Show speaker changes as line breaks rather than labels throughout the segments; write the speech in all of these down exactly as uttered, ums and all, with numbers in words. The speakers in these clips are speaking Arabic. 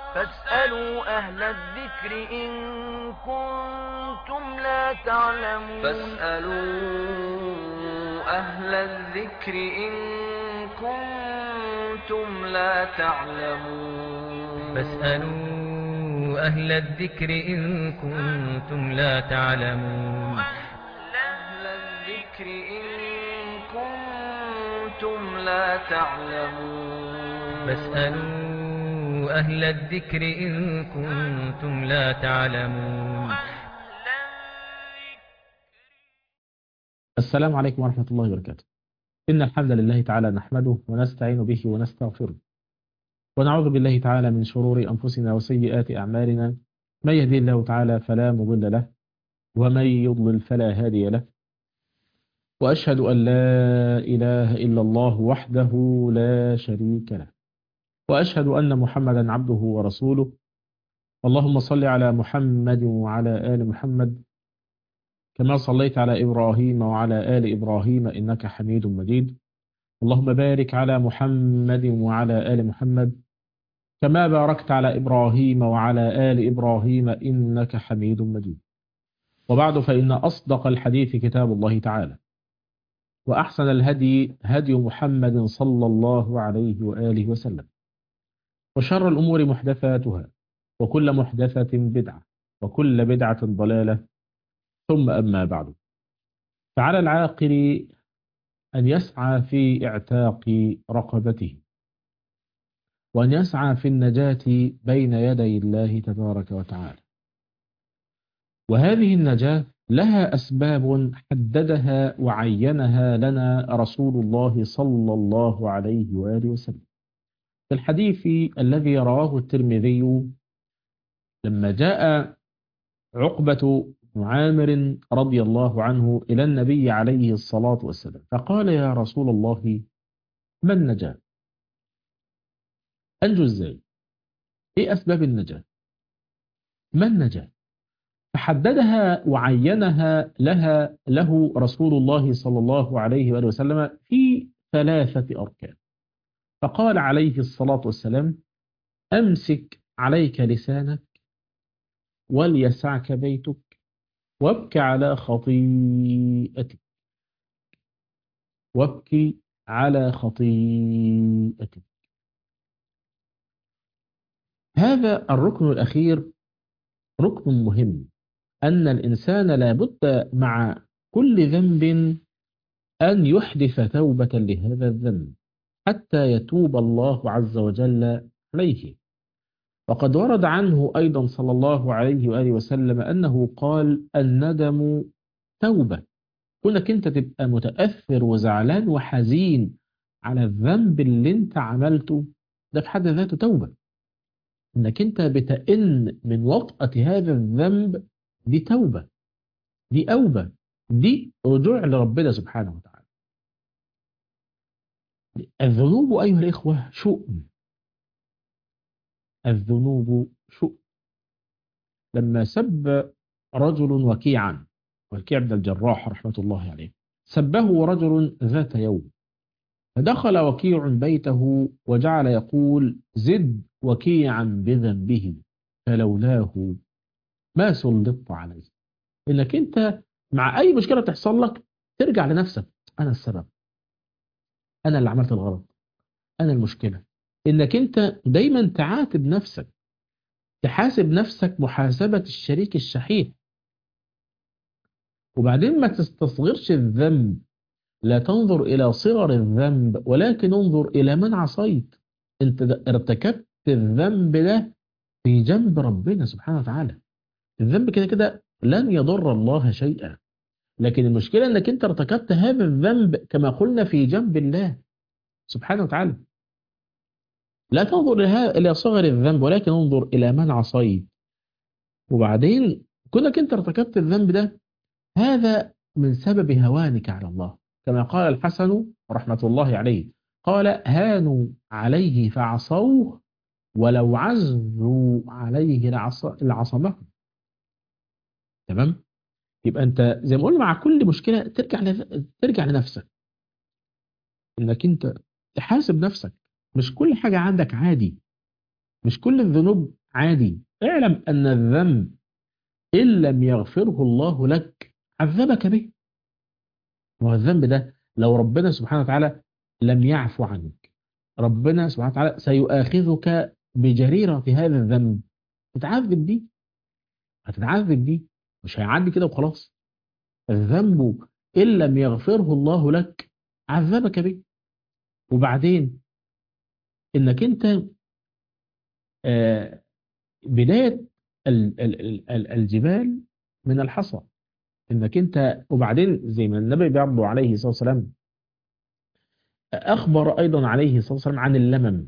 فاسألوا أهل الذكر إن كنتم لا تعلمون
فاسألوا أهل الذكر إن كنتم لا تعلمون
فاسألوا أهل الذكر إن كنتم لا تعلمون
أهل الذكر إن كنتم لا تعلمون
فاسألوا أهل الذكر إن كنتم لا تعلمون.
السلام عليكم ورحمة الله وبركاته. إن الحمد لله تعالى نحمده ونستعين به ونستغفره ونعوذ بالله تعالى من شرور أنفسنا وسيئات أعمالنا، من يهدي الله تعالى فلا مضل له ومن يضلل فلا هادي له، وأشهد أن لا إله إلا الله وحده لا شريك له، وأشهد أن محمدا عبده ورسوله. اللهم صل على محمد وعلى آل محمد كما صليت على إبراهيم وعلى آل إبراهيم إنك حميد مجيد. اللهم بارك على محمد وعلى آل محمد كما باركت على إبراهيم وعلى آل إبراهيم إنك حميد مجيد. وبعد، فإن أصدق الحديث كتاب الله تعالى، وأحسن الهدي هدي محمد صلى الله عليه وآله وسلم، وشر الأمور محدثاتها، وكل محدثة بدعة، وكل بدعة ضلالة، ثم أما بعد. فعلى العاقل أن يسعى في اعتاق رقبته، وأن يسعى في النجاة بين يدي الله تبارك وتعالى. وهذه النجاة لها أسباب حددها وعينها لنا رسول الله صلى الله عليه وآله وسلم في الحديث الذي رواه الترمذي لما جاء عقبة بن عامر رضي الله عنه إلى النبي عليه الصلاة والسلام فقال: يا رسول الله، ما النجاة؟ أنجو إزاي؟ إيه أسباب النجاة؟ ما النجاة؟ فحددها وعينها لها له رسول الله صلى الله عليه وآله وسلم في ثلاثة أركان. فقال عليه الصلاة والسلام: أمسك عليك لسانك، وليسعك بيتك، وابك على خطيئتك، وابكي على خطيئتك. هذا الركن الأخير ركن مهم، أن الإنسان لابد مع كل ذنب أن يحدث توبة لهذا الذنب حتى يتوب الله عز وجل عليه. وقد ورد عنه أيضا صلى الله عليه وآله وسلم أنه قال: الندم توبة. كونك أنت تبقى متأثر وزعلان وحزين على الذنب اللي أنت عملته، ده في حد ذاته توبة. إنك أنت بتئن من وطأة هذا الذنب، دي توبة، دي أوبة، دي رجوع لربنا سبحانه وتعالى. الذنوب أيها الإخوة شؤم، الذنوب شؤم. لما سب رجل وكيعا، وكيع بن الجراح رحمة الله عليه، سبه رجل ذات يوم، فدخل وكيع بيته وجعل يقول: زد وكيعا بذنبه فلولاه ما سلطت عليه. إنك أنت مع أي مشكلة تحصل لك ترجع لنفسك: أنا السبب، أنا اللي عملت الغلط، أنا المشكلة. إنك أنت دايما تعاتب نفسك، تحاسب نفسك محاسبة الشريك الشحيح. وبعدين ما تستصغرش الذنب، لا تنظر إلى صغر الذنب، ولكن انظر إلى من عصيت. أنت ارتكبت الذنب ده في جنب ربنا سبحانه وتعالى. الذنب كده كده لن يضر الله شيئا، لكن المشكلة أنك أنت ارتكبت هذا الذنب كما قلنا في جنب الله سبحانه وتعالى. لا تنظر إلى صغر الذنب، ولكن انظر إلى من عصيت. وبعدين كونك أنت ارتكبت الذنب ده، هذا من سبب هوانك على الله. كما قال الحسن رحمة الله عليه، قال: هانوا عليه فعصوه، ولو عزوا عليه لعصمه. تمام؟ يبقى أنت زي ما قلنا مع كل مشكلة ترجع ترجع لنفسك، إنك أنت تحاسب نفسك. مش كل حاجة عندك عادي، مش كل الذنوب عادي. اعلم أن الذنب إن لم يغفره الله لك عذبك به. والذنب ده لو ربنا سبحانه وتعالى لم يعفو عنك، ربنا سبحانه وتعالى سيؤاخذك بجريرة هذا الذنب، تتعذب دي، هتتعذب دي، مش هيعدي كده وخلاص. الذنب إن لم يغفره الله لك عذبك به. وبعدين إنك أنت آه، بداية ال- ال- ال- ال- الجبال من الحصى، إنك أنت وبعدين زي ما النبي برضه عليه الصلاة والسلام أخبر أيضا عليه الصلاة والسلام عن اللمم.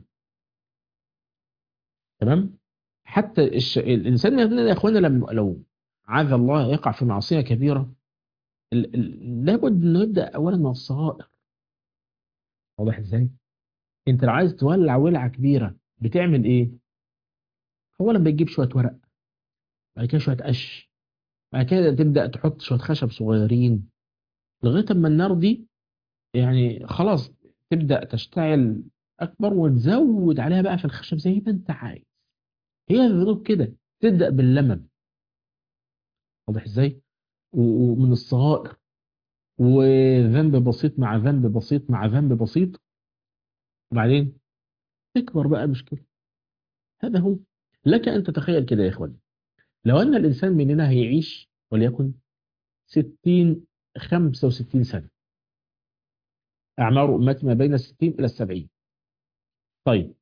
تمام. حتى الش... الإنسان يا إخوانا لما لو عاذ الله يقع في معصية كبيرة، ال- ال- لابد إنه يبدأ أولا من الصغائر. واضح إزاي؟ أنت لو عايز تولع ولعة كبيرة بتعمل إيه؟ أولا بتجيب شوية ورق، بعد كده شوية قش، بعد كده تبدأ تحط شوية خشب صغيرين لغاية أما النار دي يعني خلاص تبدأ تشتعل أكبر، وتزود عليها بقى في الخشب زي ما أنت عايز. هي الذنوب كده تبدأ باللمم. واضح إزاي؟ و- ومن الصغائر، وذنب بسيط مع ذنب بسيط مع ذنب بسيط، وبعدين تكبر بقى المشكلة. هذا هو. لك أن تتخيل كده يا إخوان، لو أن الإنسان مننا هيعيش وليكن ستين خمسة وستين سنة، أعمار أمتي ما بين الستين إلى السبعين. طيب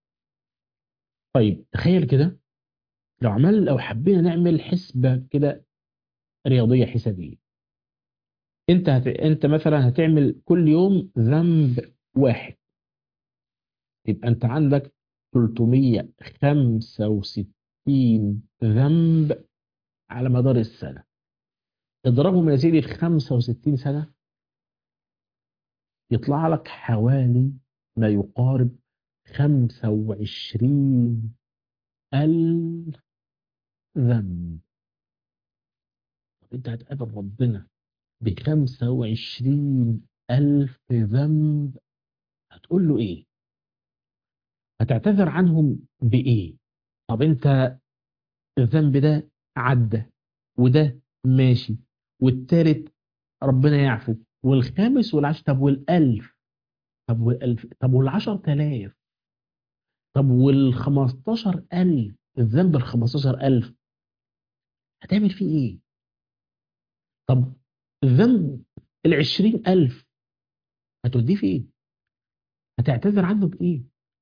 طيب تخيل كده، لو عمل لو حبينا نعمل حسبة كده رياضية حسابية، أنت هت... أنت مثلا هتعمل كل يوم ذنب واحد، يبقى أنت عندك ثلاثمية وخمسة وستين ذنب على مدار السنة. اضربهم يا سيدي في خمسة وستين سنة، يطلع لك حوالي ما يقارب خمسة وعشرين ألف ذنب. أنت هتقابل ربنا بخمسة وعشرين ألف ذنب، هتقول له إيه؟ هتعتذر عنهم بإيه؟ طب أنت الذنب ده عدى، وده ماشي، والتالت ربنا يعفو، والخامس والعشر، طب والألف، طب والألف، طب والعشر تلاف، طب والخمستاشر ألف، الذنب الخمستاشر ألف هتعمل فيه إيه؟ طب الذنب العشرين ألف هتوديه في إيه؟ هتعتذر عنه بإيه؟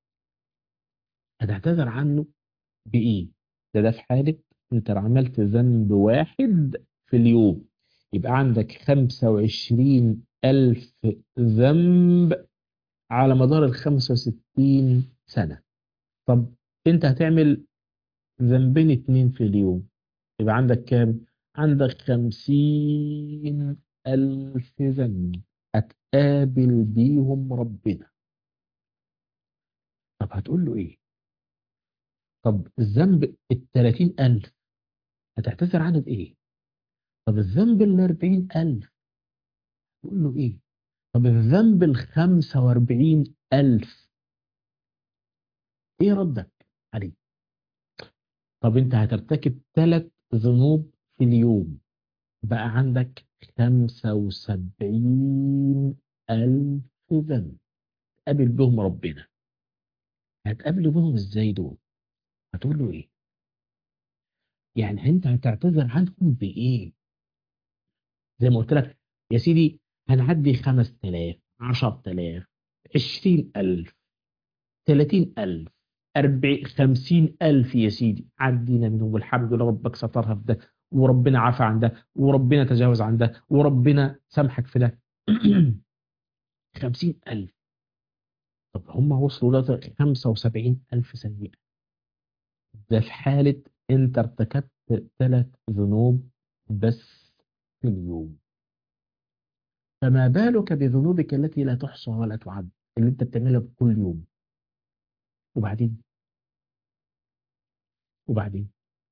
هتعتذر عنه بإيه؟ ده ده في حالة أنت لو عملت ذنب واحد في اليوم، يبقى عندك خمسة وعشرين ألف ذنب على مدار ال خمسة وستين سنة. طب أنت هتعمل ذنبين اتنين في اليوم، يبقى عندك كام؟ عندك خمسين ألف ذنب هتقابل بيهم ربنا. طب هتقول له إيه؟ طب الذنب التلاتين ألف هتعتذر عنه بإيه؟ طب الذنب الأربعين ألف تقول له إيه؟ طب الذنب الخمسة وأربعين ألف إيه ردك عليه؟ طب أنت هترتكب ثلاث ذنوب في اليوم، بقى عندك خمسة وسبعين ألف ذنب تقابل بهم ربنا. هتقابل بهم إزاي دول؟ هتقول له إيه؟ يعني أنت هتعتذر عنهم بإيه؟ زي ما قلت لك يا سيدي، هنعدي خمس تلاف، عشر تلاف، عشرين ألف، تلاتين ألف، أربعين، خمسين ألف يا سيدي عدينا منهم، والحمد لله ربك سترها في ده، وربنا عفى عن ده، وربنا تجاوز عن ده، وربنا سامحك في ده. خمسين ألف. طب هم وصلوا ل خمسة وسبعين ألف سيئة، ده في حالة أنت ارتكبت ثلاث ذنوب بس في اليوم، فما بالك بذنوبك التي لا تحصى ولا تعد، اللي أنت بتعملها كل يوم. وبعدين وبعدين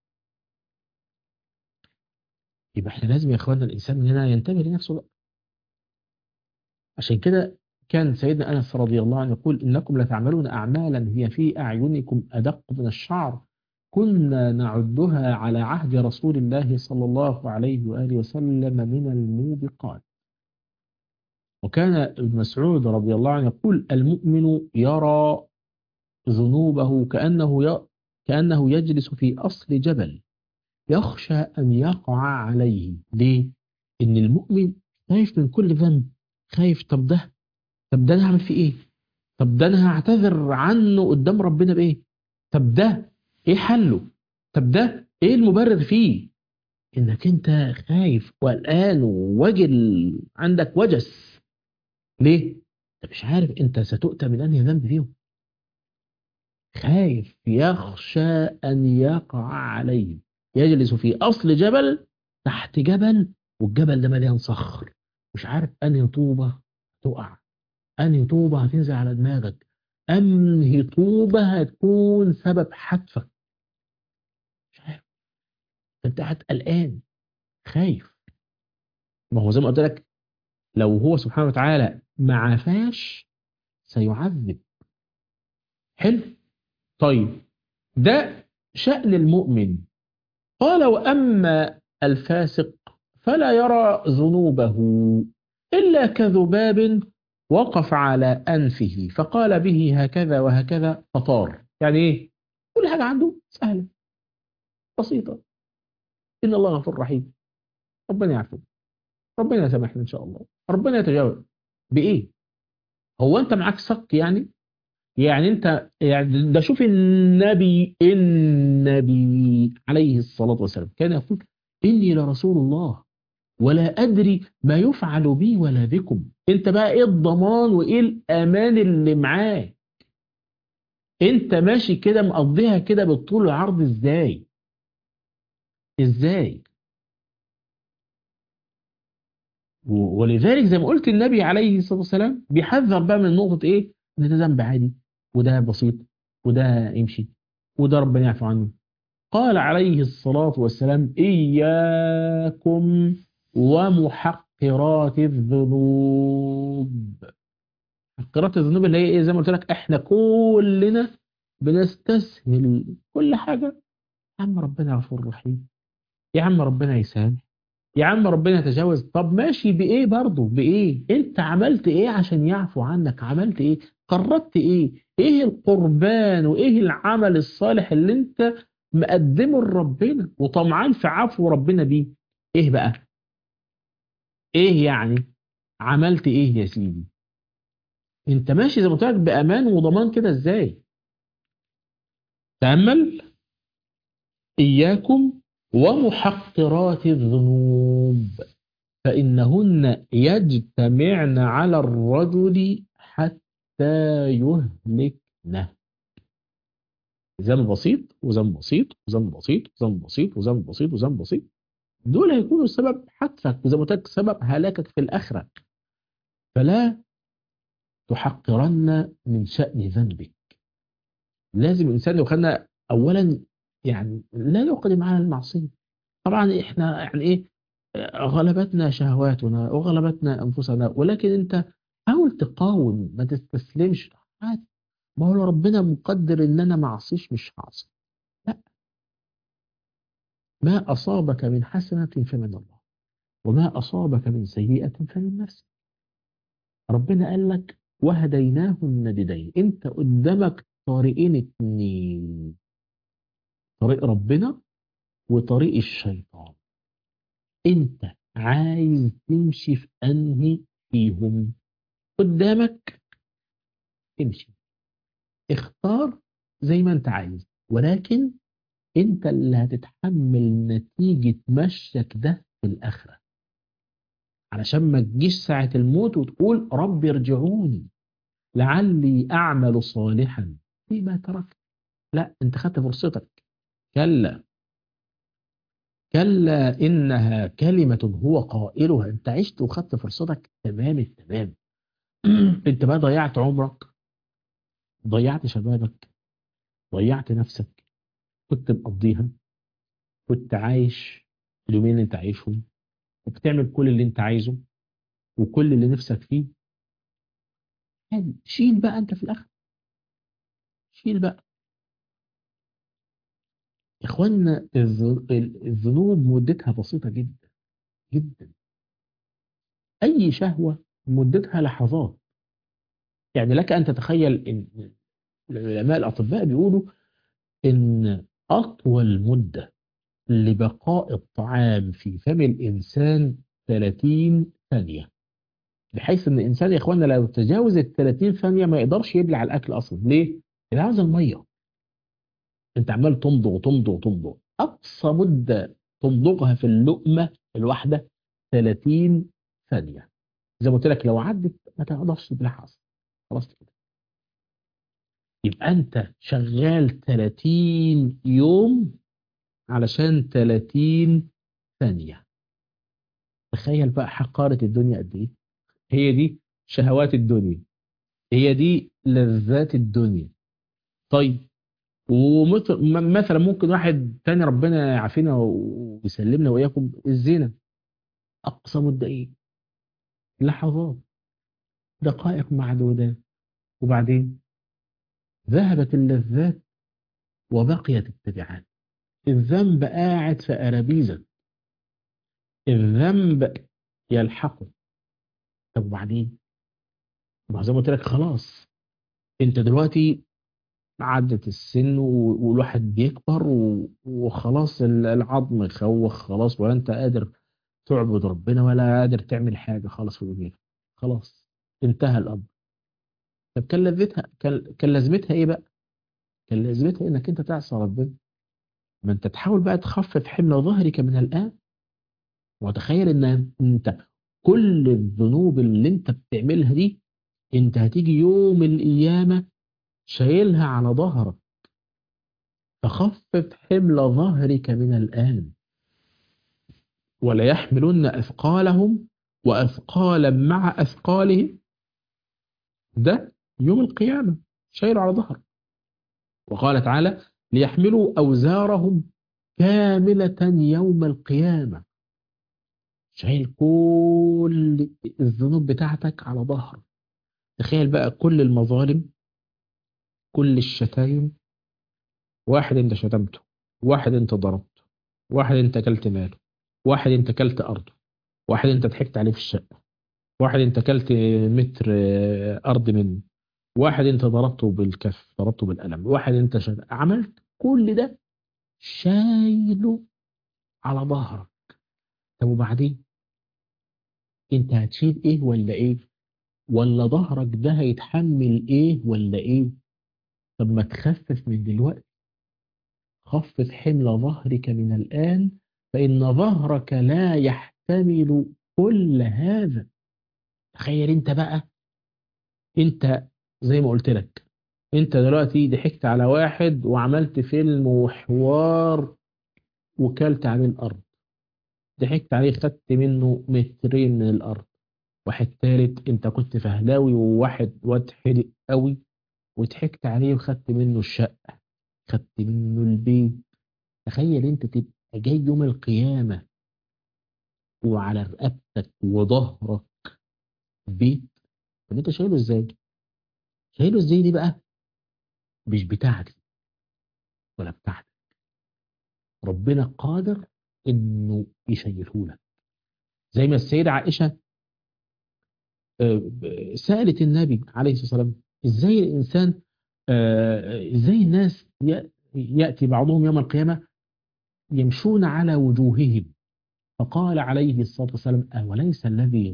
يبقى احنا لازم يا اخوانا الانسان هنا ينتبه لنفسه بقى. عشان كده كان سيدنا انس رضي الله عنه يقول: انكم لتعملون اعمالا هي في اعينكم ادق من الشعر كنا نعدها على عهد رسول الله صلى الله عليه وآله وسلم من الموبقات. وكان ابن مسعود رضي الله عنه يقول المؤمن يرى ذنوبه كأنه ي... كأنه يجلس في أصل جبل يخشى أن يقع عليه. ليه؟ إن المؤمن خايف من كل ذنب، خايف طب ده طب ده أنا هعمل فيه إيه؟ طب ده أنا هعتذر عنه قدام ربنا بإيه؟ طب ده إيه حله؟ طب ده إيه المبرر فيه؟ إنك أنت خايف وقلقان ووجل، عندك وجس. ليه؟ أنت مش عارف أنت ستؤتى من أنهي ذنب فيهم. خايف يخشى أن يقع عليه، يجلس في أصل جبل، تحت جبل، والجبل ده مليان صخر، مش عارف أنهي طوبة تقع، أنهي طوبة هتنزل على دماغك، أنهي طوبة هتكون سبب حتفك. مش عارف، أنت قاعد قلقان خايف. ما هو زي ما قلت لك، لو هو سبحانه وتعالى ما عافاش سيعذب. حلو. طيب ده شأن المؤمن. قال وأما الفاسق فلا يرى ذنوبه إلا كذباب وقف على أنفه فقال به هكذا وهكذا فطار. يعني إيه؟ كل حاجة عنده سهلة بسيطة. إن الله غفور رحيم، ربنا يعفو، ربنا يسامحنا إن شاء الله، ربنا يتجاوز. بإيه؟ هو أنت معاك صك يعني؟ يعني أنت يعني ده شوف النبي النبي عليه الصلاة والسلام كان يقول إني لرسول الله ولا أدري ما يفعل بي ولا بكم. أنت بقى إيه الضمان وإيه الأمان اللي معاك؟ أنت ماشي كده مقضيها كده بالطول والعرض إزاي؟ إزاي؟ ولذلك زي ما قلت النبي عليه الصلاة والسلام بيحذر بقى من نقطة إيه؟ إن ده ذنب عادي، وده بسيط، وده يمشي، وده ربنا يعفو عنه. قال عليه الصلاة والسلام إياكم ومحقرات الذنوب. محقرات الذنوب اللي هي إيه؟ زي ما قلت لك إحنا كلنا بنستسهل كل حاجة. يا عم ربنا غفور رحيم، يا عم ربنا يسامح، يا عم ربنا يتجاوز. طب ماشي بإيه برضه؟ بإيه؟ أنت عملت إيه عشان يعفو عنك؟ عملت إيه؟ قربت إيه؟ إيه القربان وإيه العمل الصالح اللي أنت مقدمه لربنا وطمعان في عفو ربنا بيه؟ إيه بقى؟ إيه يعني؟ عملت إيه يا سيدي؟ أنت ماشي زي ما قلت لك بأمان وضمان كده إزاي؟ تأمل. إياكم ومحقرات الذنوب فإنهن يجتمعن على الرجل حتى يهلكنه. ذنب بسيط وذنب بسيط وذنب بسيط وذنب بسيط وذنب بسيط وذنب بسيط، دول هيكونوا سبب حتفك وزي ما قلت لك سبب هلاكك في الآخرة. فلا تحقرن من شأن ذنبك. لازم الإنسان لو خدنا أولا يعني لا نقدم على المعصية. طبعا إحنا يعني إيه، غلبتنا شهواتنا وغلبتنا أنفسنا، ولكن أنت حاول تقاوم، ما تستسلمش. عادي، ما هو ربنا مقدر إن أنا ما أعصيش مش هعصي. لا، ما أصابك من حسنة فمن الله وما أصابك من سيئة فمن نفسك. ربنا قال لك وهديناه النجدين. أنت قدامك طريقين اتنين، طريق ربنا وطريق الشيطان. أنت عايز تمشي في أنهي فيهم؟ قدامك امشي، اختار زي ما انت عايز، ولكن انت اللي هتتحمل نتيجة مشيك ده في الآخرة، علشان ما تجيش ساعة الموت وتقول رب ارجعوني لعلي أعمل صالحا فيما تركت. لا، انت خدت فرصتك. كلا كلا إنها كلمة هو قائلها. انت عشت وخدت فرصتك تمام التمام. انت بقى ضيعت عمرك، ضيعت شبابك، ضيعت نفسك، كنت مقضيها، كنت عايش اليومين اللي انت عايشهم وبتعمل كل اللي انت عايزه وكل اللي نفسك فيه. يعني شيل بقى انت في الاخر، شيل بقى. إخواننا الذ- الذنوب مدتها بسيطة جدا جدا. أي شهوة مدتها لحظات. يعني لك أن تتخيل إن العلماء الأطباء بيقولوا إن أطول مدة لبقاء الطعام في فم الإنسان ثلاثين ثانية. بحيث إن الإنسان يا إخوانا لو تجاوز ال ثلاثين ثانية ما يقدرش يبلع الأكل أصلا. ليه؟ لأن عاوز المية. أنت عمال تمضغ تمضغ تمضغ. أقصى مدة تمضغها في اللقمة الواحدة ثلاثين ثانية. زي ما قلت لك لو عدت ما تقدرش تبلعها أصلا. خلاص كده. يبقى أنت شغال ثلاثين يوم علشان ثلاثين ثانية. تخيل بقى حقارة الدنيا قد إيه. هي دي شهوات الدنيا، هي دي لذات الدنيا. طيب ومثلا ممكن واحد تاني ربنا يعافينا ويسلمنا وإياكم الزنا. أقصى مدة إيه؟ لحظات، دقائق معدودة، وبعدين ذهبت اللذات وبقيت التبعات. الذنب قاعد في أرابيزك، الذنب يلحقه. طب وبعدين؟ ما زي ما قلت لك خلاص انت دلوقتي عدت السن و- والواحد بيكبر و- وخلاص ال- العظم خوخ خلاص، ولا انت قادر تعبد ربنا ولا قادر تعمل حاجة خالص في الدنيا. خلاص انتهى الأمر. طب كان لذتها كان كان لازمتها ايه بقى؟ كان لازمتها انك انت تعصى ربنا. ما انت تحاول بقى تخفف حمل ظهرك من الآن. وتخيل ان انت كل الذنوب اللي انت بتعملها دي انت هتيجي يوم القيامة شايلها على ظهرك. فخفف حمل ظهرك من الآن. ولا يحملن أثقالهم وأثقالا مع أثقالهم. ده يوم القيامة شايله على ظهرك. وقال تعالى ليحملوا أوزارهم كاملة يوم القيامة. شايل كل الذنوب بتاعتك على ظهرك. تخيل بقى كل المظالم، كل الشتايم. واحد انت شتمته، واحد انت ضربته، واحد انت كلت ماله، واحد انت كلت أرضه، واحد انت ضحكت عليه في الشقة، واحد انت كلت متر آه، أرض منه، واحد انت ضربته بالكف، ضربته بالقلم، واحد انت شد... عملت كل ده شايله على ظهرك. طب وبعدين انت هتشيل ايه ولا ايه؟ ولا ظهرك ده هيتحمل ايه ولا ايه؟ طب ما تخفف من دلوقتي. خفف حمل ظهرك من الآن، فإن ظهرك لا يحتمل كل هذا. تخيل انت بقى، انت زي ما قلت لك انت دلوقتي ضحكت على واحد وعملت فيلم وحوار وكلت عليه الأرض. ضحكت عليه خدت منه مترين من الأرض. واحد تالت انت كنت فهلاوي وواحد واد حدق قوي وضحكت عليه وخدت منه الشقة، خدت منه البيت. تخيل انت تبقى جاي يوم القيامة وعلى رقبتك وظهرك بيت. طب انت شايله ازاي؟ شايله ازاي دي بقى مش بتاعتي ولا بتاعتك. ربنا قادر انه يشيله لك. زي ما السيدة عائشة آه، سألت النبي عليه الصلاة والسلام ازاي الإنسان آه، ازاي الناس ي- يأتي بعضهم يوم القيامة يمشون على وجوههم. فقال عليه الصلاة والسلام أوليس الذي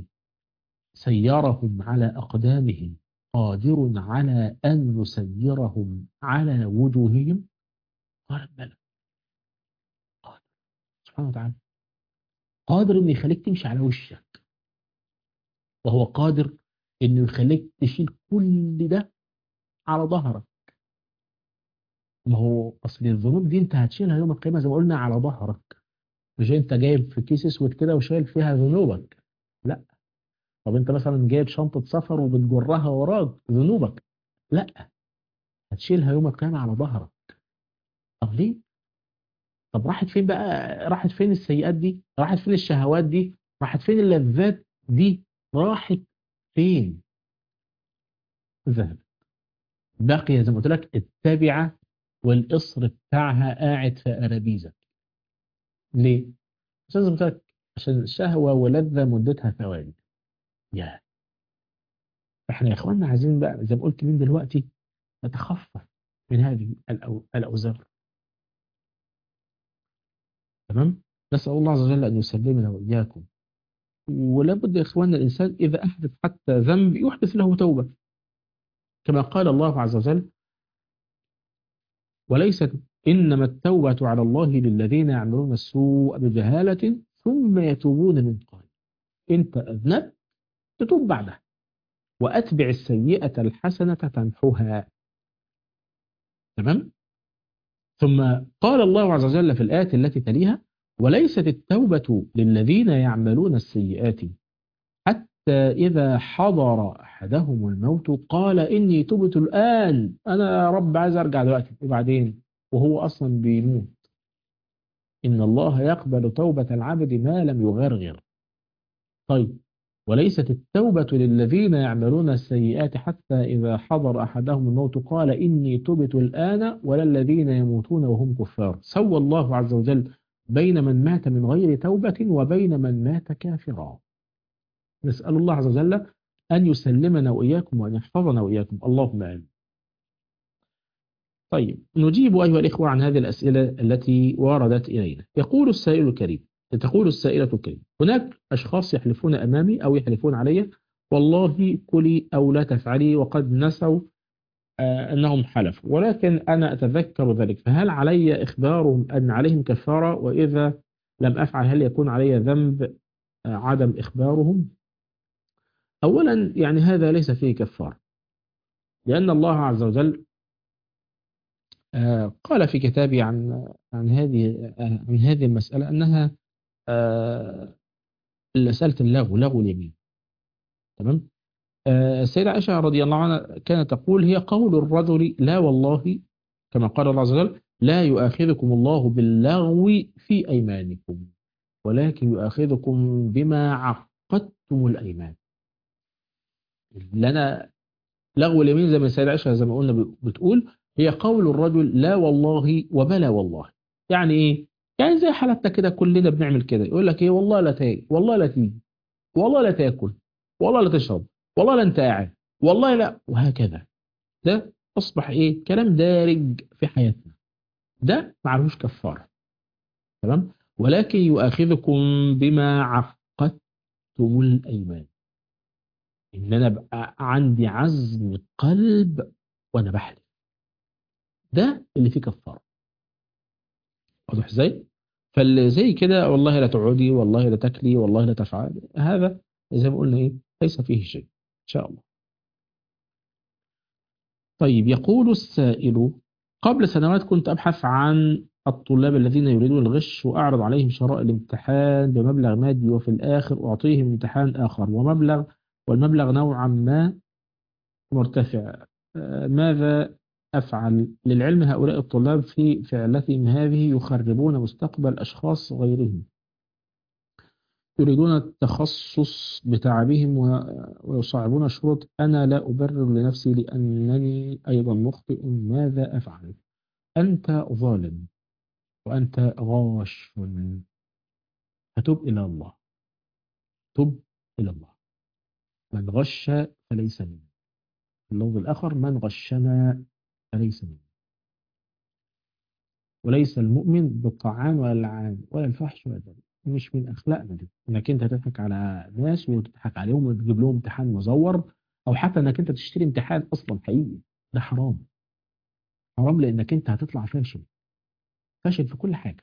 سيرهم على أقدامهم قادر على أن يسيرهم على وجوههم؟ قال بلى. قال سبحانه وتعالى قادر أن يخليك تمشي على وشك، وهو قادر أنه يخليك تشيل كل ده على ظهرك. ما هو أصل الذنوب دي أنت هتشيلها يوم القيامة زي ما قلنا على ظهرك. مش أنت جايب في كيس أسود كده وشايل فيها ذنوبك، لا. طب أنت مثلا جايب شنطة سفر وبتجرها وراك ذنوبك، لا. هتشيلها يوم القيامة على ظهرك. طب ليه؟ طب راحت فين بقى؟ راحت فين السيئات دي؟ راحت فين الشهوات دي؟ راحت فين اللذات دي؟ راحت فين؟ ذهب. بقي زي ما قلت لك التابعة والقصر بتاعها قاعد في أرابيزة. ليه؟ عشان زي ما قلت لك، عشان الشهوة ولذة مدتها ثواني. يا احنا يا اخوانا عايزين بقى زي ما قلت من دلوقتي نتخفف من هذه الأو... الأوزار. تمام؟ نسأل الله عز وجل أن يسلمنا وإياكم. ولا بد يا اخوانا الإنسان إذا أحدث حتى ذنب يحدث له توبة، كما قال الله عز وجل: وليست إنما التوبة على الله للذين يعملون السوء بجهالة ثم يتوبون من قريب. أنت أذنبت تتوب بعدها، وأتبع السيئة الحسنة تمحوها. تمام؟ ثم قال الله عز وجل في الآية التي تليها: وليست التوبة للذين يعملون السيئات حتى إذا حضر أحدهم الموت قال إني تبت الآن، أنا يا رب عايز أرجع دلوقتي. وبعدين وهو أصلا بيموت. إن الله يقبل توبة العبد ما لم يغرغر. طيب، وليست التوبة للذين يعملون السيئات حتى إذا حضر أحدهم الموت قال إني تبت الآن، ولا الذين يموتون وهم كفار. سوى الله عز وجل بين من مات من غير توبة وبين من مات كافرا. نسأل الله عز وجل أن يسلمنا وإياكم وأن يحفظنا وإياكم، اللهم آمين. طيب، نجيب أيها الإخوة عن هذه الأسئلة التي وردت إلينا. يقول السائل الكريم تقول السائلة الكريم: هناك أشخاص يحلفون أمامي أو يحلفون علي والله كلي أو لا تفعلي، وقد نسوا آه أنهم حلفوا، ولكن أنا أتذكر ذلك، فهل علي إخبارهم أن عليهم كفارة؟ وإذا لم أفعل هل يكون علي ذنب آه عدم إخبارهم؟ أولا يعني هذا ليس فيه كفارة، لأن الله عز وجل آه قال في كتابه عن عن هذه آه عن هذه المسألة أنها آه مسألة اللغو، لغو اليمين. تمام. آه السيدة عائشة رضي الله عنها كانت تقول: هي قول الرجل لا والله، كما قال الله عز وجل: لا يؤاخذكم الله باللغو في أيمانكم ولكن يؤاخذكم بما عقدتم الأيمان. لنا لغو اليمين زي ما السيدة عائشة زي ما قلنا بتقول: هي قول الرجل لا والله وبلا والله. يعني ايه؟ يعني زي حالتنا كده، كلنا بنعمل كده، يقول لك ايه: والله لا تاكل، والله لا تيجي، والله لا تاكل، والله لا تشرب، والله لا انت قاعد، والله لا، وهكذا. ده اصبح ايه؟ كلام دارج في حياتنا، ده معلوش كفارة. تمام. ولكن يؤاخذكم بما عقدتم الايمان، ان انا بقى عندي عزم قلب وانا بحلف، ده اللي فيه كفارة. واضح ازاي؟ فاللي زي كده والله لا تقعدي، والله لا تاكلي، والله لا تفعلي، هذا زي ما قلنا ايه؟ ليس فيه شيء ان شاء الله. طيب، يقول السائل: قبل سنوات كنت أبحث عن الطلاب الذين يريدون الغش وأعرض عليهم شراء الامتحان بمبلغ مادي، وفي الآخر أعطيهم امتحان آخر ومبلغ، والمبلغ نوعا ما مرتفع. آه، ماذا أفعل؟ للعلم هؤلاء الطلاب في فعلتهم هذه يخربون مستقبل أشخاص غيرهم، يريدون التخصص بتعبهم و- ويصعبون الشروط. أنا لا أبرر لنفسي لأنني أيضا مخطئ، ماذا أفعل؟ أنت ظالم وأنت غاش، فتب إلى الله، تب إلى الله. من غش فليس مني. اللفظ الآخر: من غشنا فليس مني. وليس المؤمن بالطعان ولا اللعان ولا الفحش ولا الذل. مش من أخلاقنا دي إنك أنت تضحك على ناس وتضحك عليهم وتجيب لهم امتحان مزور، أو حتى إنك أنت تشتري امتحان أصلا حقيقي. ده حرام، حرام، لأنك أنت هتطلع فاشل، فاشل في كل حاجة.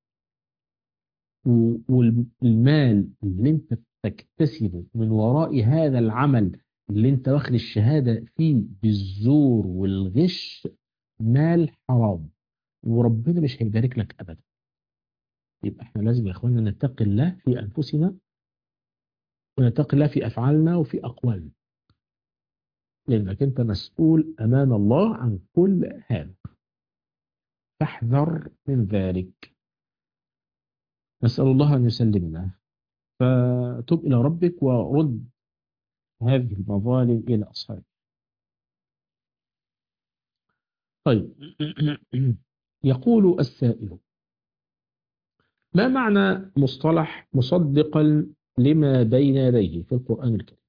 و- والمال اللي أنت تكتسبه من وراء هذا العمل اللي أنت واخد الشهادة فيه بالزور والغش، مال حرام، وربنا مش هيبارك لك أبدا. يبقى احنا لازم يا اخوانا نتقي الله في أنفسنا، ونتقي الله في أفعالنا وفي أقوالنا، لأنك أنت مسؤول أمام الله عن كل هذا، فاحذر من ذلك. نسأل الله أن يسلمنا. فتب إلى ربك ورد هذه المظالم إلى أصحابها. طيب يقول السائل: ما معنى مصطلح مصدقا لما بين يديه في القرآن الكريم؟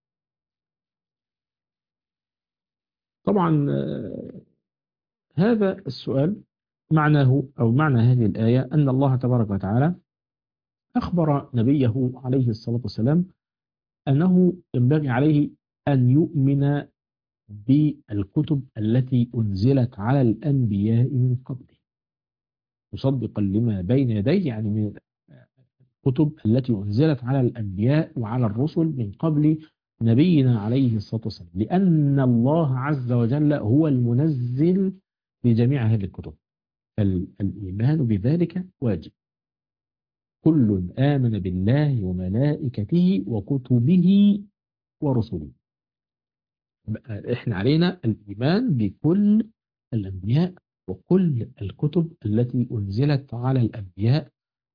طبعا آه، هذا السؤال معناه أو معنى هذه الآية أن الله تبارك وتعالى أخبر نبيه عليه الصلاة والسلام أنه ينبغي عليه أن يؤمن بالكتب التي أنزلت على الأنبياء من قبله، مصدقا لما بين يديه، يعني من الكتب التي أنزلت على الأنبياء وعلى الرسل من قبل نبينا عليه الصلاة والسلام، لأن الله عز وجل هو المنزل لجميع هذه الكتب، فالإيمان بذلك واجب. كل آمن بالله وملائكته وكتبه ورسله. احنا علينا الإيمان بكل الأنبياء وكل الكتب التي أنزلت على الأنبياء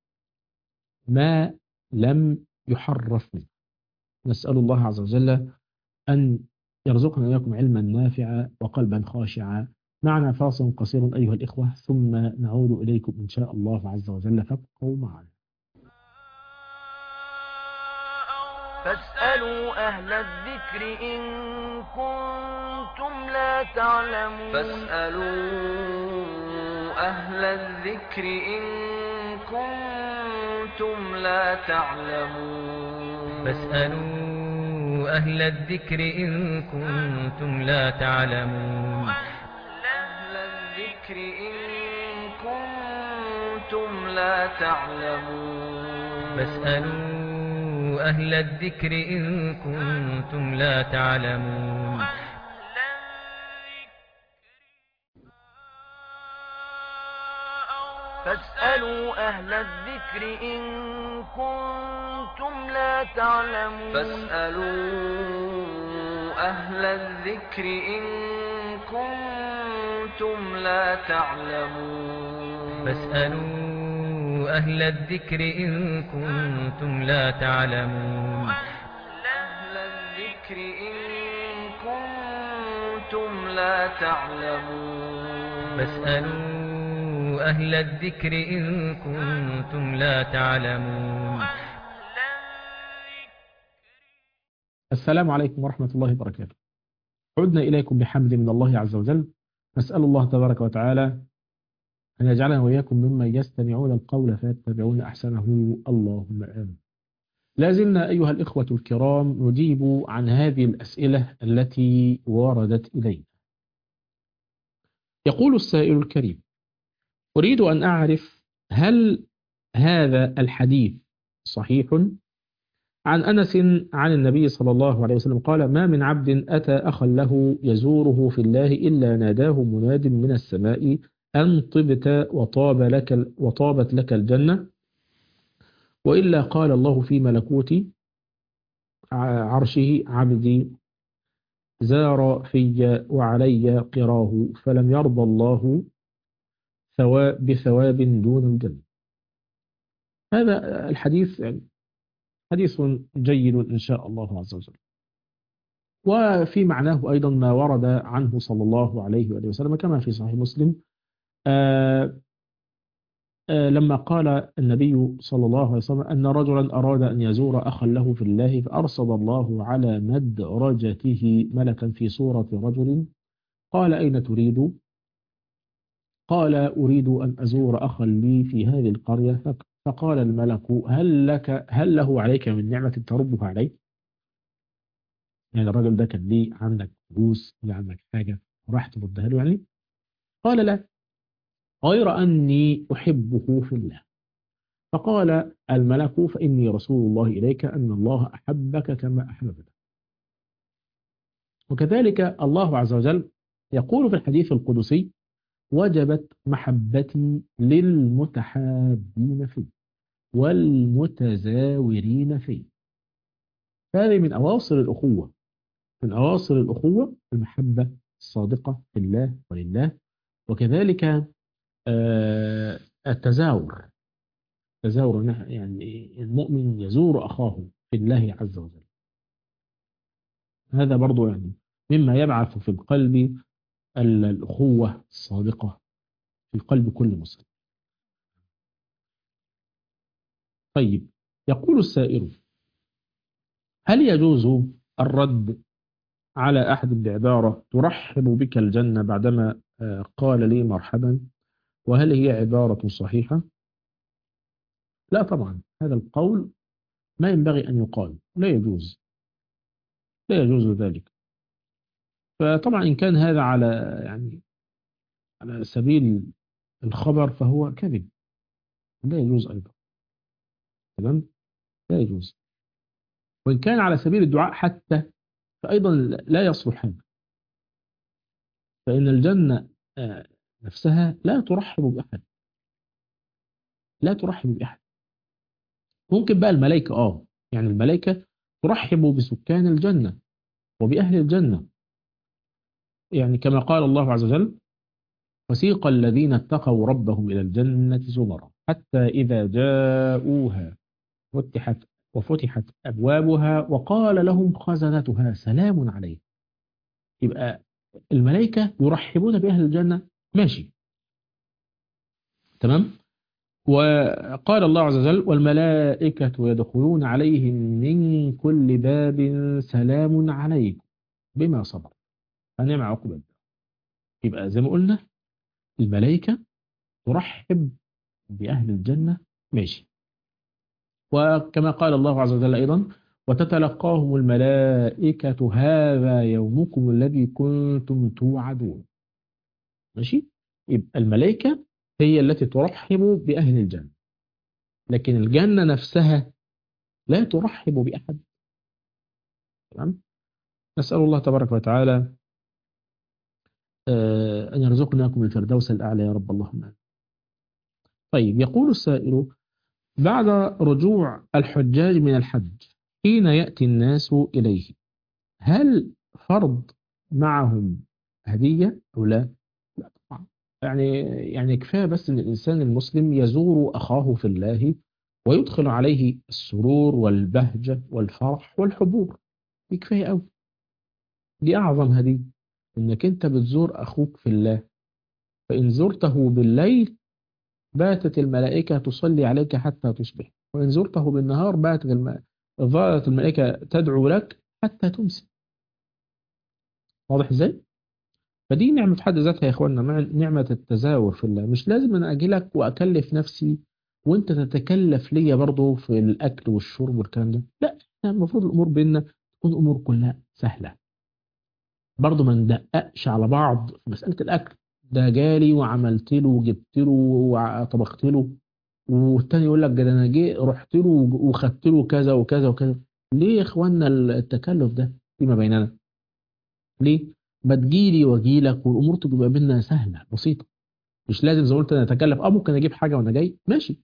ما لم يحرف منه. نسأل الله عز وجل أن يرزقنا إياكم علما نافعا وقلبا خاشعا. معنا فاصل قصير أيها الإخوة، ثم نعود إليكم إن شاء الله عز وجل، فابقوا معنا.
فاسألوا أهل الذكر إن كنتم لا تعلمون
فاسألوا أهل الذكر إن كنتم لا تعلمون
فاسألوا أهل الذكر إن كنتم لا تعلمون
أهل الذكر إن كنتم لا تعلمون
فاسألوا أهل الذكر إن كنتم لا تعلمون
فاسألوا أهل الذكر إن كنتم لا تعلمون
فاسألوا أهل الذكر إن كنتم لا تعلمون
فاسألوا أهل الذكر إن كنتم لا تعلمون
أهل الذكر إن كنتم لا تعلمون
فاسألوا أهل الذكر إن كنتم لا تعلمون.
السلام عليكم ورحمة الله وبركاته. عدنا إليكم بحمد من الله عز وجل. نسأل الله تبارك وتعالى أن يجعلنا وإياكم ممن يستمعون القول فيتبعون أحسنه، اللهم آمين. لازلنا أيها الإخوة الكرام نجيب عن هذه الأسئلة التي وردت إلينا. يقول السائل الكريم: أريد أن أعرف هل هذا الحديث صحيح عن أنس عن النبي صلى الله عليه وسلم قال: ما من عبد أتى أخا له يزوره في الله إلا ناداه مناد من السماء أن طبت وطاب لك وطابت لك الجنة، وإلا قال الله في ملكوت عرشه: عبدي زار في وعلي قراه فلم يرضى الله ثواب بثواب دون الجنة. هذا الحديث يعني حديث جيد إن شاء الله عز وجل. وفي معناه أيضا ما ورد عنه صلى الله عليه وآله وسلم كما في صحيح مسلم آآ آآ لما قال النبي صلى الله عليه وسلم أن رجلا أراد أن يزور أخا له في الله فأرصد الله على مدرجته ملكا في صورة رجل قال: أين تريد؟ قال: أريد أن أزور أخا لي في هذه القرية. فقال الملك: هل لك هل له عليك من نعمة تربها عليه؟ يعني الرجل ده كان ليه عندك فلوس، ليه عندك حاجة وراح تردها له يعني؟ قال: لا، غير أني أحبه في الله. فقال الملك: فإني رسول الله إليك أن الله أحبك كما أحببك. وكذلك الله عز وجل يقول في الحديث القدسي: وجبت محبتي للمتحابين فيه والمتزاورين فيه. هذه من أواصر الأخوة، من أواصر الأخوة المحبة الصادقة في الله ولله. وكذلك آه التزاور، تزاور يعني المؤمن يزور أخاه في الله عز وجل. هذا برضو يعني مما يبعث في القلب الأخوة الصادقة في قلب كل مسلم. طيب، يقول السائل: هل يجوز الرد على أحد بعبارة ترحب بك الجنة بعدما قال لي مرحبا؟ وهل هي عبارة صحيحة؟ لا طبعا، هذا القول ما ينبغي أن يقال، لا يجوز، لا يجوز ذلك. فطبعا إن كان هذا على يعني على سبيل الخبر فهو كذب، لا يجوز أيضا. تمام، لا يجوز. وإن كان على سبيل الدعاء حتى فأيضا لا يصلح هذا، فإن الجنة نفسها لا ترحب بأحد، لا ترحب بأحد. ممكن بقى الملائكة آه يعني الملائكة ترحب بسكان الجنة وبأهل الجنة، يعني كما قال الله عز وجل: وسيق الذين اتقوا ربهم إلى الجنة زمرا حتى إذا جاءوها فتحت وفتحت أبوابها وقال لهم خزنتها سلام عليكم. يبقى الملائكة يرحبون بأهل الجنة، ماشي، تمام. وقال الله عز وجل: والملائكة يدخلون عليهم من كل باب سلام عليكم بما صبر فنعم عقبى الدار. يبقى زي ما قلنا الملائكة ترحب بأهل الجنة، ماشي. وكما قال الله عز وجل أيضا: وتتلقاهم الملائكة هذا يومكم الذي كنتم توعدون، ماشي. يبقى الملائكة هي التي ترحب بأهل الجنة، لكن الجنة نفسها لا ترحب بأحد. تمام. نسأل الله تبارك وتعالى أن يرزقناكم الفردوس الأعلى يا رب، اللهم. طيب، يقول السائل: بعد رجوع الحجاج من الحج حين يأتي الناس إليه، هل فرض معهم هدية أو لا؟ لا طبعا. يعني يعني كفاية بس أن الإنسان المسلم يزور أخاه في الله ويدخل عليه السرور والبهجة والفرح والحبور، دي كفاية أوي، دي أعظم هدية، إنك أنت بتزور أخوك في الله. فإن زرته بالليل باتت الملائكة تصلي عليك حتى تصبح، وإن زرته بالنهار باتت الم... ظلت الملائكة تدعو لك حتى تمسي. واضح إزاي؟ فدي نعمة في حد ذاتها يا إخواننا، مع نعمة التزاور في الله. مش لازم أنا أجيلك وأكلف نفسي وأنت تتكلف ليا برضه في الأكل والشرب والكلام ده، لا، المفروض الأمور بيننا تكون أمور كلها سهلة. برضه ما ندققش على بعض في مسألة الأكل، ده جالي وعملت له وجبت له وطبخت له، والتاني يقول لك ده انا جي رحت له وخدت له كذا وكذا وكذا. ليه يا اخوانا التكلف ده فيما بيننا؟ ليه؟ ما تجيلي واجيلك والامور تبقى بيننا سهله بسيطه. مش لازم زي ما قلت انا اتكلف، اه ممكن اجيب حاجه وانا جاي، ماشي،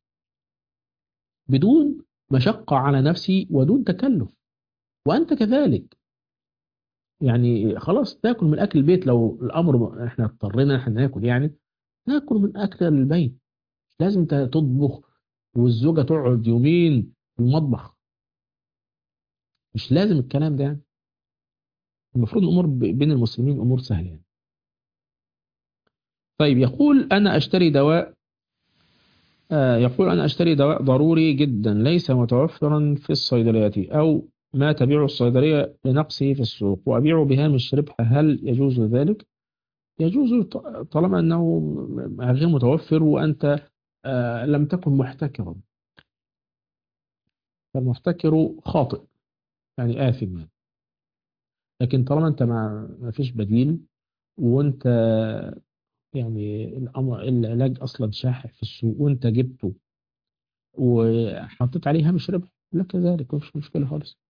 بدون مشقه على نفسي ودون تكلف، وانت كذلك. يعني خلاص تاكل من اكل البيت، لو الامر احنا اضطرينا احنا ناكل، يعني ناكل من اكل البيت. مش لازم انت تطبخ والزوجه تقعد يومين في المطبخ، مش لازم الكلام ده يعني. المفروض الأمور بين المسلمين أمور سهلة يعني. طيب، يقول أنا أشتري دواء آه يقول أنا أشتري دواء ضروري جدا ليس متوفرا في الصيدليات أو ما تبيع الصيدلية لنقصه في السوق وأبيعه بهامش ربح، هل يجوز ذلك؟ يجوز طالما أنه غير متوفر وأنت آه لم تكن محتكرا، فالمحتكر خاطئ يعني آثم يعني. لكن طالما أنت ما فيش بديل وأنت يعني الأمر العلاج أصلا شاحح في السوق وأنت جبته وحطيت عليه هامش ربح، لك ذلك مفيش مشكلة خالص.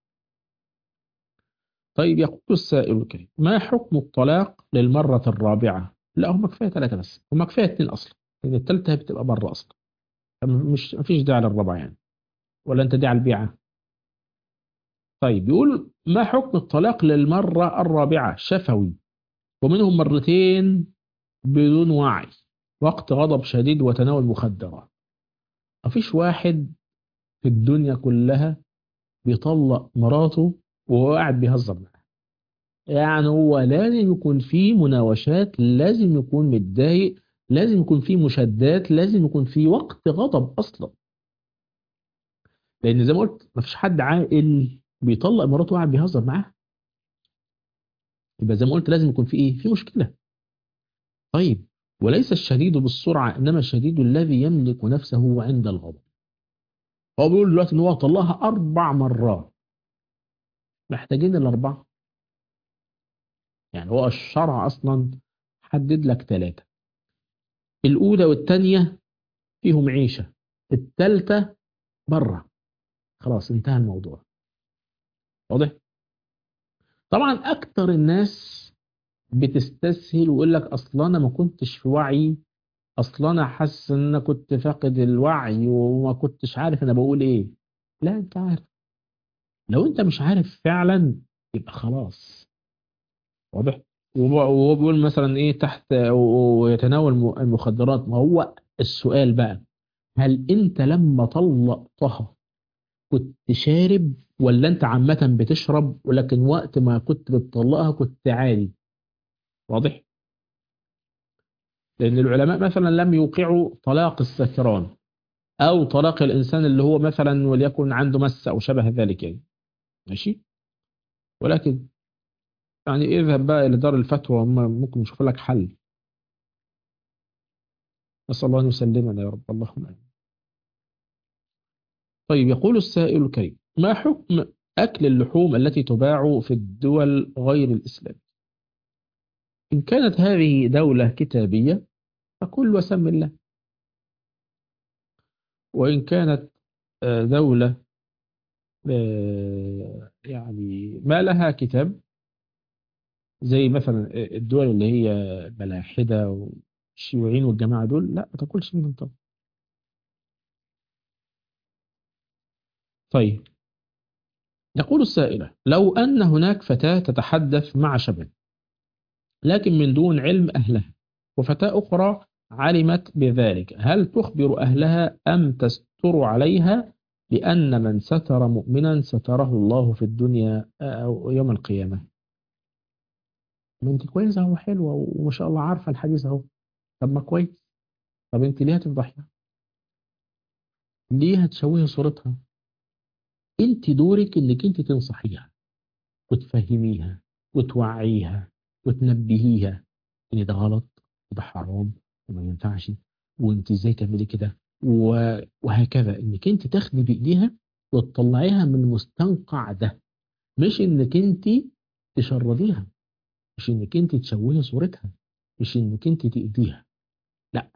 طيب، يقول السائل الكريم: ما حكم الطلاق للمرة الرابعة؟ لا، هم كفاية ثلاثة بس، هم كفاية اثنين أصلا، لأن الثالثة بتبقى بره أصلا، مش مفيش داعي للرابعة يعني، ولا أنت داعي البيعة؟ طيب، يقول: ما حكم الطلاق للمرة الرابعة شفوي ومنهم مرتين بدون وعي وقت غضب شديد وتناول مخدرات؟ مفيش واحد في الدنيا كلها بيطلق مراته وهو قاعد بيهزر معاها، يعني هو لازم يكون فيه مناوشات، لازم يكون متضايق، لازم يكون فيه مشادات، لازم يكون فيه وقت غضب أصلا. لأن زي ما قلت مفيش حد عاقل بيطلق مراته وقاعد بيهزر معاها. يبقى زي ما قلت لازم يكون فيه إيه؟ في مشكلة. طيب، وليس الشديد بالسرعة إنما الشديد الذي يملك نفسه عند الغضب. هو بيقول دلوقتي إن هو طلقها أربع مرات، محتاجين الأربعة؟ يعني هو الشرع أصلا حدد لك ثلاثة، الأولى والثانية فيهم عيشة، الثالثة بره، خلاص انتهى الموضوع. واضح؟ طبعا أكتر الناس بتستسهل ويقول لك أصلا أنا ما كنتش في وعي، أصلا أنا حاسس إن أنا كنت فاقد الوعي وما كنتش عارف أنا بقول إيه. لا، أنت عارف. لو أنت مش عارف فعلا يبقى خلاص. واضح؟ وهو بيقول مثلا إيه تحت ويتناول المخدرات. ما هو السؤال بقى، هل أنت لما طلقتها كنت شارب ولا أنت عامة بتشرب، ولكن وقت ما كنت بتطلقها كنت عادي؟ واضح؟ لأن العلماء مثلا لم يوقعوا طلاق السكران أو طلاق الإنسان اللي هو مثلا وليكن عنده مس أو شبه ذلك يعني. ماشي؟ ولكن يعني اذهب بقى إلى دار الفتوى، هم ممكن يشوفوا لك حل. نسأل الله أن يسلمنا يا رب، اللهم آمين. طيب، يقول السائل الكريم: ما حكم أكل اللحوم التي تباع في الدول غير الإسلام؟ إن كانت هذه دولة كتابية فكل وسم الله، وإن كانت آه، دولة آه، يعني ما لها كتاب زي مثلا الدول اللي هي ملاحدة والشيوعيين والجماعة دول، لا ما تاكلش منهم طبعا. طيب، يقول السائلة: لو أن هناك فتاة تتحدث مع شباب لكن من دون علم أهلها، وفتاة أخرى علمت بذلك، هل تخبر أهلها أم تستر عليها؟ لأن من ستر مؤمنا ستره الله في الدنيا أو يوم القيامة. ما أنت كويسة أهو، حلوة وما شاء الله عارفة الحديث أهو. طب ما كويس. طب أنت ليه هتفضحيها؟ ليه هتشوهي صورتها؟ أنت دورك إنك أنت تنصحيها وتفهميها وتوعيها وتنبهيها ان ده غلط وده حرام وما ينفعش، وانت ازاي تعملي كده و- وهكذا، انك انت تاخدي بايديها وتطلعيها من المستنقع ده، مش انك انت تشرديها، مش انك انت تشوهي صورتها، مش انك انت تأذيها. لا.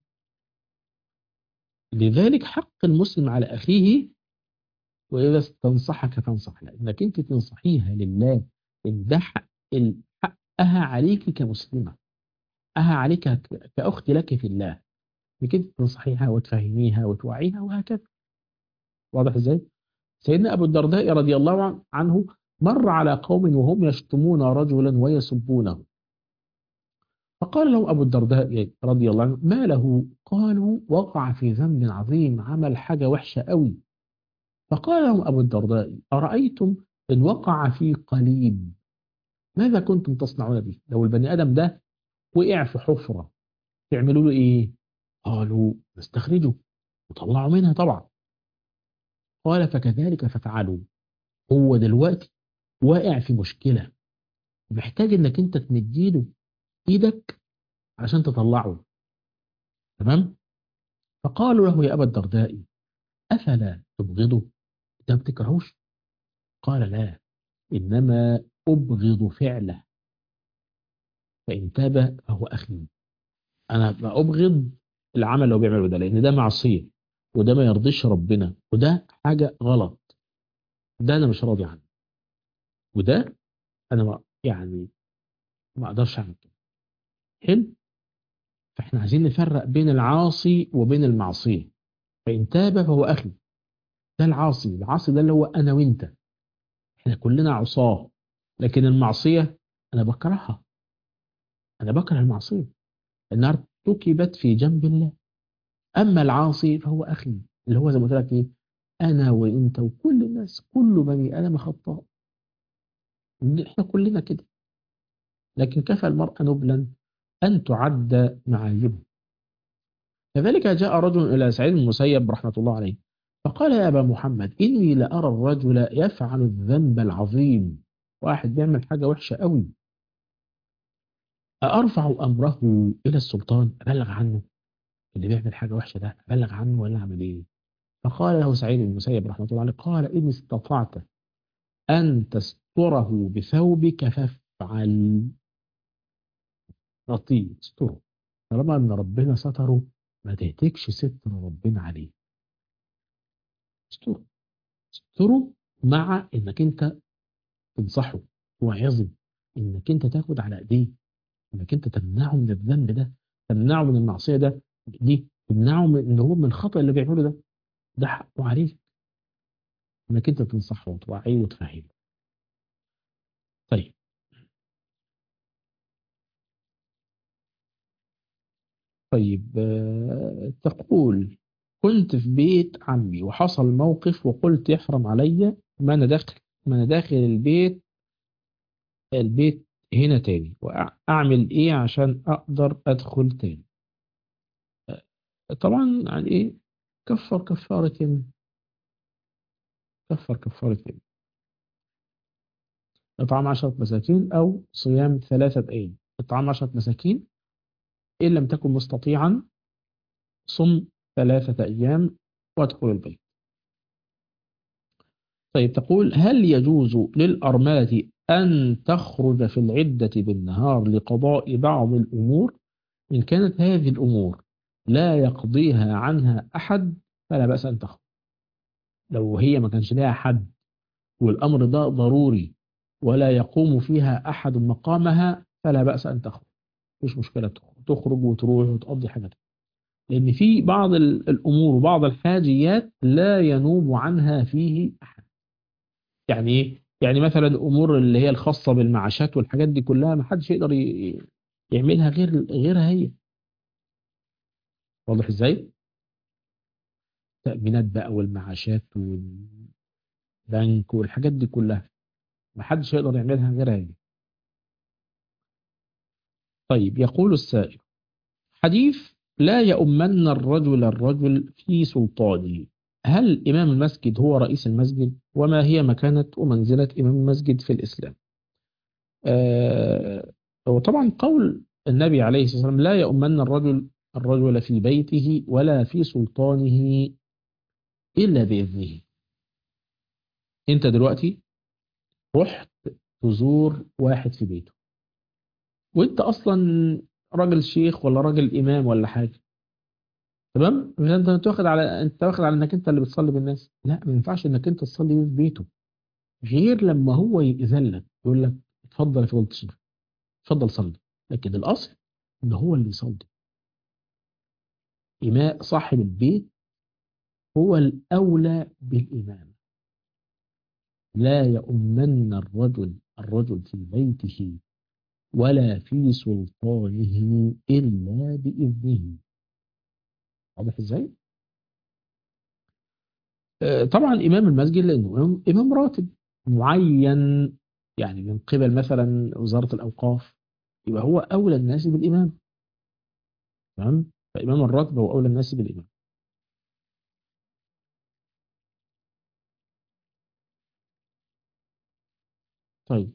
لذلك حق المسلم على اخيه واذا استنصحك فانصح له، انك انت تنصحيها لله، ان ده حق ال- حقها عليك كمسلمة، حقها عليك ك- كأخت لك في الله، انك انت تنصحيها وتفهميها وتوعيها وهكذا. واضح ازاي؟ سيدنا ابو الدرداء رضي الله عن- عنه مر على قوم وهم يشتمون رجلا ويسبونه، فقال لهم ابو الدرداء رضي الله عنه: ما له؟ قالوا: وقع في ذنب عظيم، عمل حاجة وحشة قوي. فقال لهم ابو الدرداء: ارايتم ان وقع في قليب ماذا كنتم تصنعون به؟ لو البني ادم ده وقع في حفرة تعملوا له ايه؟ قالوا: نستخرجه وطلعوا منها طبعا. قال: فكذلك ففعلوا. هو دلوقتي واقع في مشكلة، محتاج انك انت تمديله ايدك عشان تطلعه. تمام. فقالوا له: يا ابا الدرداء افلا تبغضه؟ انت ما بتكرهوش؟ قال: لا، انما ابغض فعله، فان تاب فهو اخي. انا بأبغض العمل اللي هو بيعمله ده، لان ده معصية وده ما يرضيش ربنا وده حاجة غلط، ده انا مش راضي عنه، وده انا ما يعني ما اقدرش اعمل كده. حلو. فاحنا عايزين نفرق بين العاصي وبين المعصية. فإن تاب فهو أخي، ده العاصي. العاصي ده اللي هو أنا وإنت، احنا كلنا عصاة. لكن المعصية أنا بكرهها، أنا بكره المعصية، النار ركبت في جنب الله. أما العاصي فهو أخي، اللي هو زي ما قلت لك إيه، أنا وإنت وكل الناس، كل بني آدم خطاء، احنا كلنا كده. لكن كفى المرء نبلا أن تعد معايبه. كذلك جاء رجل إلى سعيد بن المسيب رحمة الله عليه فقال يا أبا محمد إني لأرى الرجل يفعل الذنب العظيم، واحد بيعمل حاجة وحشة قوي، أأرفع أمره إلى السلطان أبلغ عنه؟ اللي بيعمل حاجة وحشة ده أبلغ عنه ولا أعمل إيه؟ فقال له سعيد بن المسيب رحمة الله عليه قال إن استطعت أن تستره بثوبك فافعل. نطيه استره، طالما أن ربنا ستره ما تهتكش ستر ربنا عليه. استره استره مع إنك أنت تنصحه توعظه، إنك أنت تاخد على إيديه، إنك أنت تمنعه من الذنب ده، تمنعه من المعصية ده دي، تمنعه من إن هو من الخطأ اللي بيعمله ده. ده حقه عليك إنك أنت تنصحه وتوعيه وتفهمه. طيب طيب آه، تقول كنت في بيت عمي وحصل موقف وقلت يحرم عليا ما أنا داخل ما أنا داخل البيت البيت هنا تاني، وأعمل إيه عشان أقدر أدخل تاني؟ طبعا يعني إيه؟ كفر كفارة يمين، كفر كفارة يمين، إطعام عشرة مساكين أو صيام ثلاثة أيام. إطعام عشرة مساكين إن لم تكن مستطيعا صم ثلاثة أيام وادخل البيت. طيب تقول هل يجوز للأرملة أن تخرج في العدة بالنهار لقضاء بعض الأمور؟ إن كانت هذه الأمور لا يقضيها عنها أحد فلا بأس أن تخرج. لو هي ما كانش لها حد والأمر ده ضروري ولا يقوم فيها أحد مقامها فلا بأس أن تخرج، مش مشكلة تخرج, تخرج وتروح وتقضي حاجات. لأن في بعض الأمور وبعض الحاجيات لا ينوب عنها فيه أحد. يعني إيه؟ يعني مثلا الأمور اللي هي الخاصة بالمعاشات والحاجات دي كلها ما حدش يقدر ي- يعملها غير غيرها هي. واضح إزاي؟ تأمينات بقى والمعاشات والبنك والحاجات دي كلها ما حدش يقدر يعملها غيرها هي. طيب يقول السائل حديث لا يؤمن الرجل الرجل في سلطانه، هل إمام المسجد هو رئيس المسجد؟ وما هي مكانة ومنزلة إمام المسجد في الإسلام؟ آه وطبعا قول النبي عليه الصلاة والسلام لا يؤمن الرجل الرجل في بيته ولا في سلطانه إلا بإذنه. أنت دلوقتي رحت تزور واحد في بيته وأنت أصلا راجل شيخ ولا راجل إمام ولا حاجة، تمام؟ مش انت انت واخد على انت واخد على انك انت اللي بتصلي بالناس، لا ما ينفعش انك انت تصلي بيه في بيته غير لما هو يأذن لك يقول لك اتفضل يا فضيلة الشيخ اتفضل صلي. لكن الاصل ان هو اللي يصلي. إماء صاحب البيت هو الأولى بالإمام. لا يؤمن الرجل الرجل في بيته ولا في سلطانه إلا بإذنه. واضح ازاي؟ آه، طبعا إمام المسجد لأنه إمام إمام راتب معين، يعني من قبل مثلا وزارة الأوقاف، يبقى هو أولى الناس بالإمام. تمام؟ فإمام الراتب هو أولى الناس بالإمام. طيب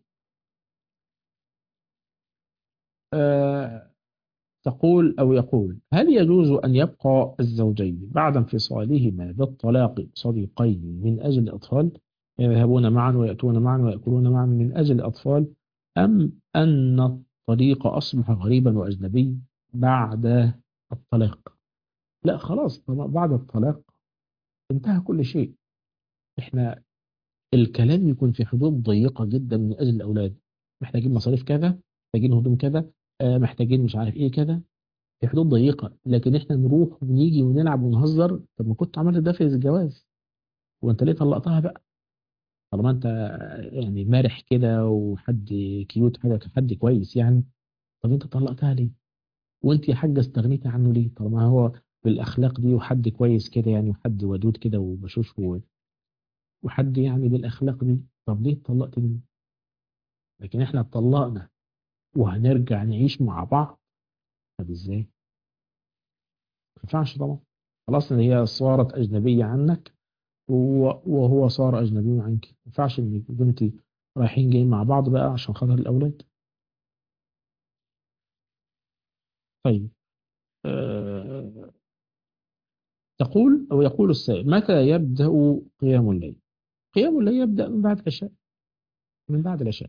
آه تقول أو يقول هل يجوز أن يبقى الزوجين بعد انفصالهما بالطلاق صديقين من أجل الأطفال، يذهبون معا ويأتون معا ويأكلون معا من أجل الأطفال، أم أن الطريق أصبح غريبا وأجنبي بعد الطلاق؟ لا خلاص طبعا بعد الطلاق انتهى كل شيء. احنا الكلام يكون في حدود ضيقة جدا من أجل الأولاد، محتاجين مصاريف كذا، محتاجين هدوم كذا، آه، محتاجين مش عارف ايه كذا، في حدود ضيقة. لكن احنا نروح ونيجي ونلعب ونهزر، طب ما كنت عملت ده في الجواز وانت ليه طلقتها بقى؟ طالما انت يعني مارح كده وحد كيوت حاجة حد كويس يعني، طب انت طلقتها ليه؟ وانت يا حاجة استغنيتي عنه ليه طالما هو بالأخلاق دي وحد كويس كده يعني وحد ودود كده وبشوش و- وحد يعني بالأخلاق دي، طب ليه اتطلقت منه؟ لكن احنا اتطلقنا وهنرجع نعيش مع بعض. طب ازاي؟ ما ينفعش طبعا. خلاص ان هي صارت اجنبيه عنك وهو وهو صار اجنبي عنك. ما ينفعش ان بنتي رايحين جايين مع بعض بقى عشان خاطر الاولاد. طيب أه تقول او يقول السائل متى يبدا قيام الليل؟ قيام الليل يبدا من بعد العشاء. من بعد العشاء.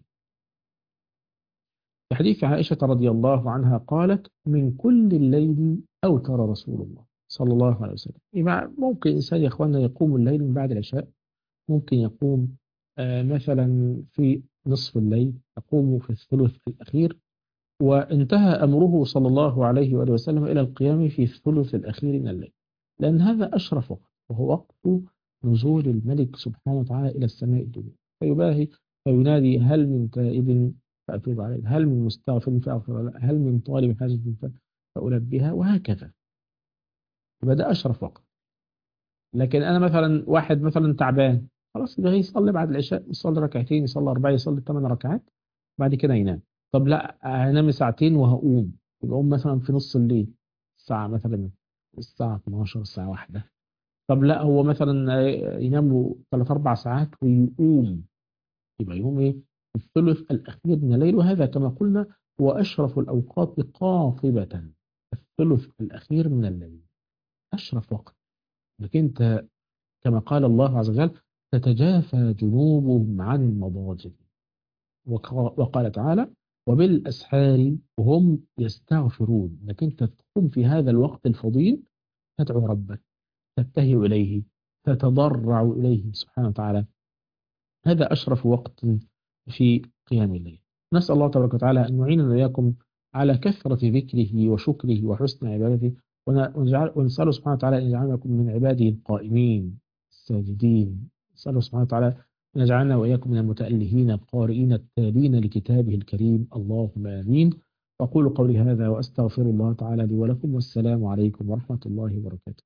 في حديث عائشه رضي الله عنها قالت من كل الليل اوتر رسول الله صلى الله عليه وسلم. يبقى ممكن إنسان يا إخواننا يقوم الليل من بعد العشاء، ممكن يقوم آه مثلا في نصف الليل، يقوم في الثلث الأخير، وانتهى أمره صلى الله عليه وآله وسلم إلى القيام في الثلث الأخير من الليل، لأن هذا أشرف وقت، وهو وقت نزول الملك سبحانه وتعالى إلى السماء الدنيا، فيباهي فينادي هل من تائب فأتوب عليه، هل من مستغفر فأغفر له، هل من طالب حاجة فألبيها، وهكذا. يبقى ده أشرف وقت. لكن أنا مثلا واحد مثلا تعبان، خلاص يبقى يصلي بعد العشاء، يصلي ركعتين، يصلي أربعة، يصلي ثمان ركعات، بعد كده ينام. طب لا هنام ساعتين وهقوم، يبقى أقوم مثلا في نص الليل، الساعة مثلا الساعة اتناشر، الساعة واحدة. طب لا هو مثلا ينام له ثلاث أربع ساعات ويقوم، يبقى يقوم إيه؟ الثلث الأخير من الليل، وهذا كما قلنا هو أشرف الأوقات قاطبة. الثلث الأخير من الليل أشرف وقت، لكن أنت كما قال الله عز وجل تتجافى جنوبهم عن المضاجع، وقال تعالى وبالأسحار هم يستغفرون. لكن أنت تقوم في هذا الوقت الفضيل تدعو ربك، تبتهي إليه، تتضرع إليه سبحانه وتعالى. هذا أشرف وقت في قيام الليل. نسأل الله تبارك وتعالى أن يعيننا وإياكم على كثرة ذكره وشكره وحسن عبادته، ونجعل ونسأله سبحانه وتعالى أن يجعلكم من عباده القائمين الساجدين. نسأله سبحانه وتعالى أن يجعلنا وإياكم من المتألهين القارئين التالين لكتابه الكريم، اللهم آمين. أقول قولي هذا وأستغفر الله تعالى لي ولكم، والسلام عليكم ورحمة الله وبركاته.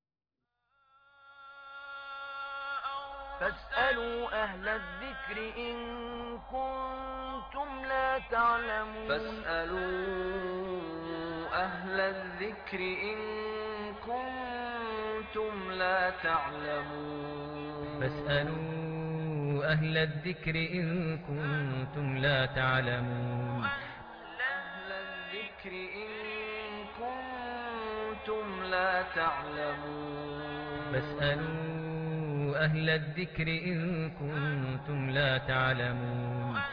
فاسألوا أهل الذكر إن كنتم لا تعلمون
فاسألوا أهل الذكر إن كنتم لا تعلمون
فاسألوا أهل الذكر إن كنتم لا تعلمون
أهل الذكر إن كنتم لا تعلمون
فاسألوا أهل الذكر إن كنتم لا تعلمون